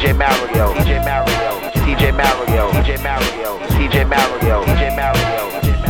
DJ Mario, DJ Mario, DJ Mario, DJ Mario, DJ Mario, DJ Mario.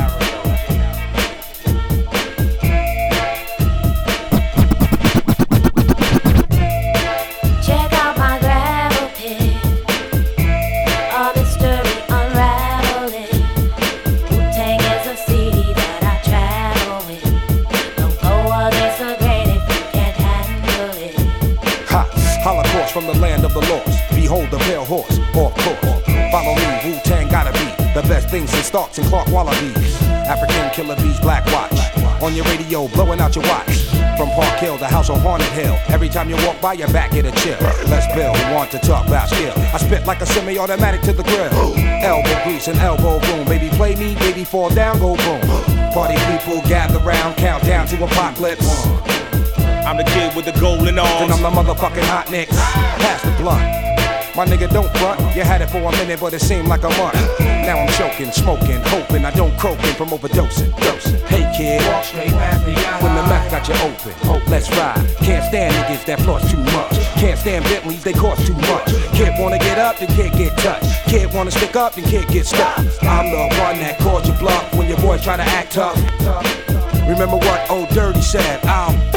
Check out my gravel pit, all this story unraveling. Wu-Tang is a city that I travel with. Don't go against the grain if you can't handle it. Ha! Holocaust from the land of the lost. Behold the pale horse, off course. Follow me, Wu-Tang gotta be the best things since Starks and Clark Wallabies. African killer bees, Black Watch. On your radio, blowing out your watch. From Park Hill, the house on Haunted Hill. Every time you walk by, your back get a chill. Let's build, who want to talk about skill. I spit like a semi-automatic to the grill. Elbow grease and elbow boom. Baby play me, baby fall down, go boom. Party people gather round, count down to apocalypse. I'm the kid with the golden arms. And I'm the motherfucking hot nicks. Pass the blunt. My nigga, don't front. You had it for a minute, but it seemed like a month. Now I'm choking, smoking, hoping I don't croaking from overdosing. Hey kid, when the mouth got you open, let's ride. Can't stand niggas that floss too much. Can't stand Bentleys, they cost too much. Kid wanna get up, then kid get touched. Kid wanna stick up, then kid get stuck. I'm the one that calls you bluff when your boys try to act tough. Remember what old Dirty said, I'll